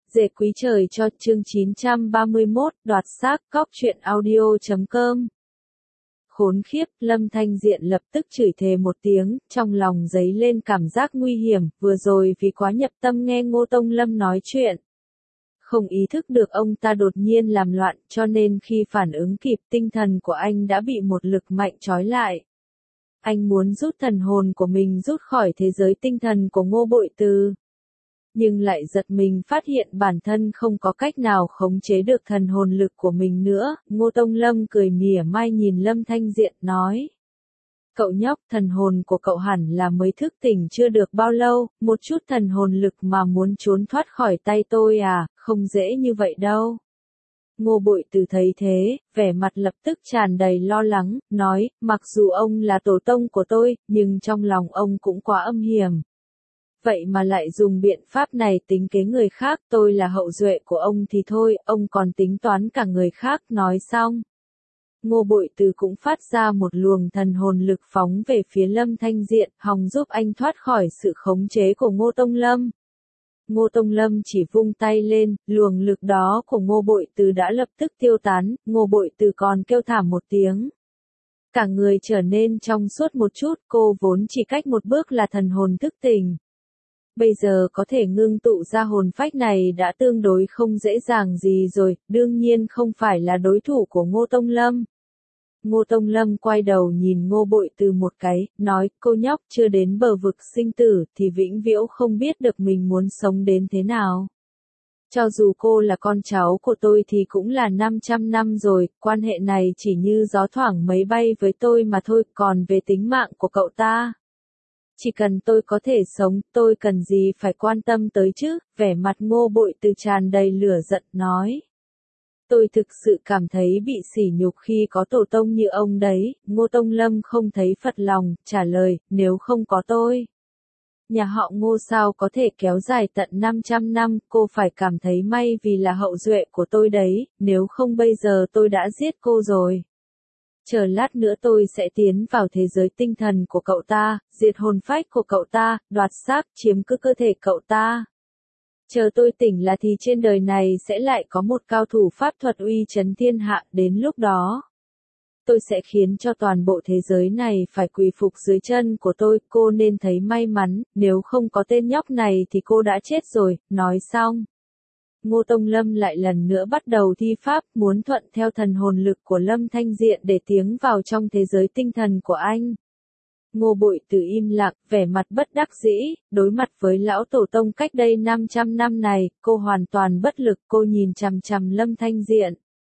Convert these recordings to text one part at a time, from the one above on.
Dệt quý trời cho chương 931, đoạt xác, cóc truyện audio.com. Khốn khiếp, Lâm Thanh Diện lập tức chửi thề một tiếng, trong lòng dấy lên cảm giác nguy hiểm, vừa rồi vì quá nhập tâm nghe Ngô Tông Lâm nói chuyện. Không ý thức được ông ta đột nhiên làm loạn, cho nên khi phản ứng kịp tinh thần của anh đã bị một lực mạnh trói lại. Anh muốn rút thần hồn của mình rút khỏi thế giới tinh thần của Ngô Bội Từ. Nhưng lại giật mình phát hiện bản thân không có cách nào khống chế được thần hồn lực của mình nữa. Ngô Tông Lâm cười mỉa mai nhìn Lâm Thanh Diện nói. Cậu nhóc, thần hồn của cậu hẳn là mới thức tỉnh chưa được bao lâu, một chút thần hồn lực mà muốn trốn thoát khỏi tay tôi à, không dễ như vậy đâu. Ngô Bội Từ thấy thế, vẻ mặt lập tức tràn đầy lo lắng, nói, mặc dù ông là tổ tông của tôi, nhưng trong lòng ông cũng quá âm hiểm. Vậy mà lại dùng biện pháp này tính kế người khác, tôi là hậu duệ của ông thì thôi, ông còn tính toán cả người khác, nói xong. Ngô Bội Từ cũng phát ra một luồng thần hồn lực phóng về phía Lâm Thanh Diện, hòng giúp anh thoát khỏi sự khống chế của Ngô Tông Lâm. Ngô Tông Lâm chỉ vung tay lên, luồng lực đó của Ngô Bội Từ đã lập tức tiêu tán, Ngô Bội Từ còn kêu thảm một tiếng. Cả người trở nên trong suốt một chút, cô vốn chỉ cách một bước là thần hồn thức tỉnh. Bây giờ có thể ngưng tụ ra hồn phách này đã tương đối không dễ dàng gì rồi, đương nhiên không phải là đối thủ của Ngô Tông Lâm. Ngô Tông Lâm quay đầu nhìn Ngô Bội Từ một cái, nói, cô nhóc chưa đến bờ vực sinh tử thì vĩnh viễn không biết được mình muốn sống đến thế nào. Cho dù cô là con cháu của tôi thì cũng là 500 năm rồi, quan hệ này chỉ như gió thoảng mấy bay với tôi mà thôi, còn về tính mạng của cậu ta. Chỉ cần tôi có thể sống, tôi cần gì phải quan tâm tới chứ, vẻ mặt Ngô Bội Từ tràn đầy lửa giận nói. Tôi thực sự cảm thấy bị sỉ nhục khi có tổ tông như ông đấy, Ngô Tông Lâm không thấy phật lòng, trả lời, nếu không có tôi. Nhà họ Ngô sao có thể kéo dài tận 500 năm, cô phải cảm thấy may vì là hậu duệ của tôi đấy, nếu không bây giờ tôi đã giết cô rồi. Chờ lát nữa tôi sẽ tiến vào thế giới tinh thần của cậu ta, diệt hồn phách của cậu ta, đoạt xác, chiếm cứ cơ thể cậu ta. Chờ tôi tỉnh là thì trên đời này sẽ lại có một cao thủ pháp thuật uy chấn thiên hạ, đến lúc đó. Tôi sẽ khiến cho toàn bộ thế giới này phải quỳ phục dưới chân của tôi, cô nên thấy may mắn, nếu không có tên nhóc này thì cô đã chết rồi, nói xong. Ngô Tông Lâm lại lần nữa bắt đầu thi pháp, muốn thuận theo thần hồn lực của Lâm Thanh Diện để tiến vào trong thế giới tinh thần của anh. Ngô Bội Từ im lặng, vẻ mặt bất đắc dĩ, đối mặt với lão tổ tông cách đây 500 năm này, cô hoàn toàn bất lực, cô nhìn chằm chằm Lâm Thanh Diện.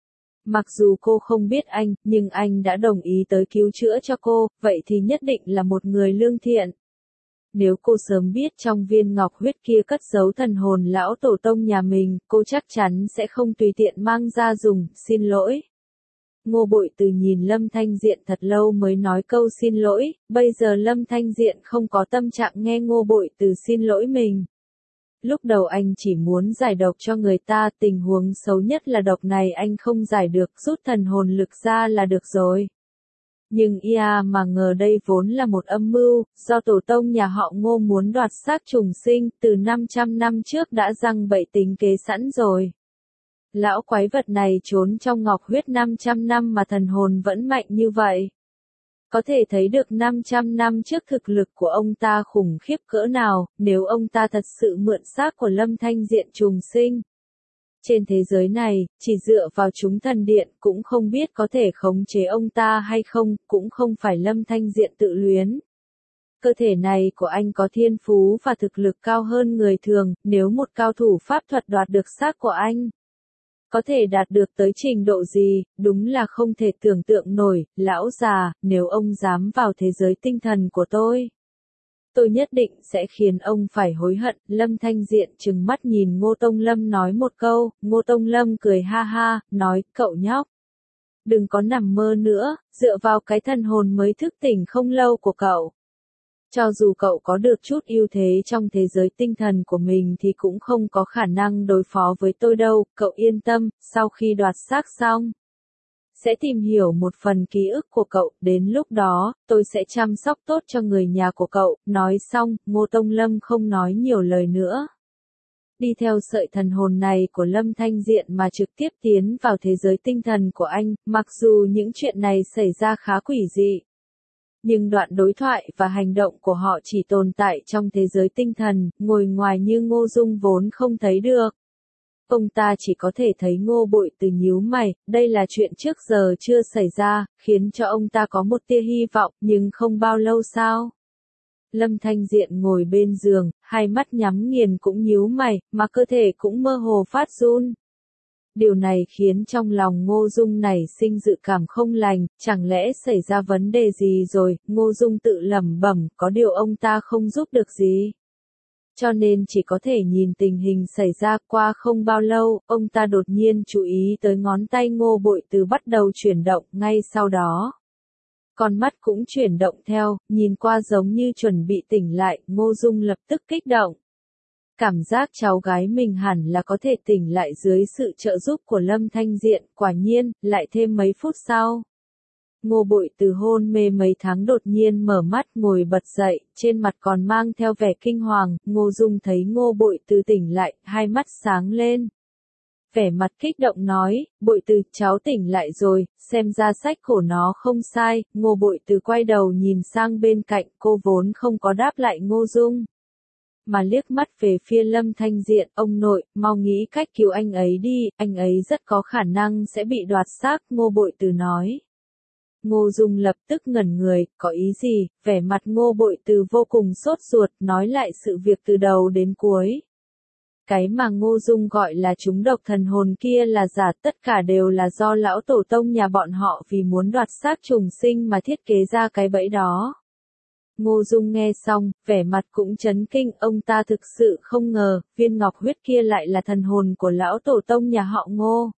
Mặc dù cô không biết anh, nhưng anh đã đồng ý tới cứu chữa cho cô, vậy thì nhất định là một người lương thiện. Nếu cô sớm biết trong viên ngọc huyết kia cất giấu thần hồn lão tổ tông nhà mình, cô chắc chắn sẽ không tùy tiện mang ra dùng, xin lỗi. Ngô Bội Từ nhìn Lâm Thanh Diện thật lâu mới nói câu xin lỗi, bây giờ Lâm Thanh Diện không có tâm trạng nghe Ngô Bội Từ xin lỗi mình. Lúc đầu anh chỉ muốn giải độc cho người ta, tình huống xấu nhất là độc này anh không giải được, rút thần hồn lực ra là được rồi. Nhưng mà ngờ đây vốn là một âm mưu, do tổ tông nhà họ Ngô muốn đoạt xác trùng sinh, từ 500 năm trước đã răng bậy tính kế sẵn rồi. Lão quái vật này trốn trong ngọc huyết 500 năm mà thần hồn vẫn mạnh như vậy. Có thể thấy được 500 năm trước thực lực của ông ta khủng khiếp cỡ nào, nếu ông ta thật sự mượn xác của Lâm Thanh Diện trùng sinh. Trên thế giới này, chỉ dựa vào chúng thần điện cũng không biết có thể khống chế ông ta hay không, cũng không phải Lâm Thanh Diện tự luyến. Cơ thể này của anh có thiên phú và thực lực cao hơn người thường, nếu một cao thủ pháp thuật đoạt được xác của anh. Có thể đạt được tới trình độ gì, đúng là không thể tưởng tượng nổi, lão già, nếu ông dám vào thế giới tinh thần của tôi nhất định sẽ khiến ông phải hối hận. Lâm Thanh Diện trừng mắt nhìn Ngô Tông Lâm nói một câu, Ngô Tông Lâm cười ha ha, nói, cậu nhóc. Đừng có nằm mơ nữa, dựa vào cái thần hồn mới thức tỉnh không lâu của cậu. Cho dù cậu có được chút ưu thế trong thế giới tinh thần của mình thì cũng không có khả năng đối phó với tôi đâu, cậu yên tâm, sau khi đoạt xác xong. Sẽ tìm hiểu một phần ký ức của cậu, đến lúc đó, tôi sẽ chăm sóc tốt cho người nhà của cậu, nói xong, Ngô Tông Lâm không nói nhiều lời nữa. đi theo sợi thần hồn này của Lâm Thanh Diện mà trực tiếp tiến vào thế giới tinh thần của anh, mặc dù những chuyện này xảy ra khá quỷ dị. Nhưng đoạn đối thoại và hành động của họ chỉ tồn tại trong thế giới tinh thần, ngồi ngoài như Ngô Dung vốn không thấy được. Ông ta chỉ có thể thấy Ngô Bội Từ nhíu mày, đây là chuyện trước giờ chưa xảy ra, khiến cho ông ta có một tia hy vọng, nhưng không bao lâu sau. Lâm Thanh Diện ngồi bên giường, hai mắt nhắm nghiền cũng nhíu mày, mà cơ thể cũng mơ hồ phát run. Điều này khiến trong lòng Ngô Dung nảy sinh dự cảm không lành, chẳng lẽ xảy ra vấn đề gì rồi, Ngô Dung tự lẩm bẩm, có điều ông ta không giúp được gì. Cho nên chỉ có thể nhìn tình hình xảy ra. Qua không bao lâu, ông ta đột nhiên chú ý tới ngón tay Ngô Bội Từ bắt đầu chuyển động, ngay sau đó. Con mắt cũng chuyển động theo, nhìn qua giống như chuẩn bị tỉnh lại, Ngô Dung lập tức kích động. Cảm giác cháu gái mình hẳn là có thể tỉnh lại dưới sự trợ giúp của Lâm Thanh Diện, quả nhiên, lại thêm mấy phút sau. Ngô Bội Từ hôn mê mấy tháng đột nhiên mở mắt ngồi bật dậy, trên mặt còn mang theo vẻ kinh hoàng, Ngô Dung thấy Ngô Bội Từ tỉnh lại, hai mắt sáng lên. Vẻ mặt kích động nói, Bội Từ, cháu tỉnh lại rồi, xem ra sách của nó không sai. Ngô Bội Từ quay đầu nhìn sang bên cạnh, cô vốn không có đáp lại Ngô Dung, mà liếc mắt về phía Lâm Thanh Diện, ông nội, mau nghĩ cách cứu anh ấy đi, anh ấy rất có khả năng sẽ bị đoạt xác, Ngô Bội Từ nói. Ngô Dung lập tức ngẩn người, có ý gì, vẻ mặt Ngô Bội Từ vô cùng sốt ruột, nói lại sự việc từ đầu đến cuối. Cái mà Ngô Dung gọi là trúng độc thần hồn kia là giả, tất cả đều là do lão tổ tông nhà bọn họ vì muốn đoạt xác trùng sinh mà thiết kế ra cái bẫy đó. Ngô Dung nghe xong, vẻ mặt cũng chấn kinh, ông ta thực sự không ngờ, viên ngọc huyết kia lại là thần hồn của lão tổ tông nhà họ Ngô.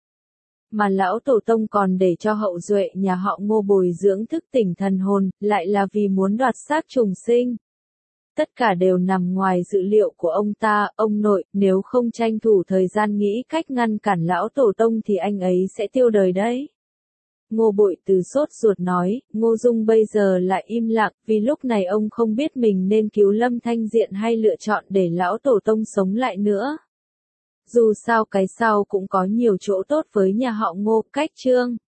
Mà lão tổ tông còn để cho hậu duệ nhà họ Ngô bồi dưỡng thức tỉnh thần hồn, lại là vì muốn đoạt xác trùng sinh. Tất cả đều nằm ngoài dự liệu của ông ta, ông nội, nếu không tranh thủ thời gian nghĩ cách ngăn cản lão tổ tông thì anh ấy sẽ tiêu đời đấy. Ngô Bội Từ sốt ruột nói, Ngô Dung bây giờ lại im lặng, vì lúc này ông không biết mình nên cứu Lâm Thanh Diện hay lựa chọn để lão tổ tông sống lại nữa. Dù sao cái sau cũng có nhiều chỗ tốt với nhà họ Ngô, cách chương.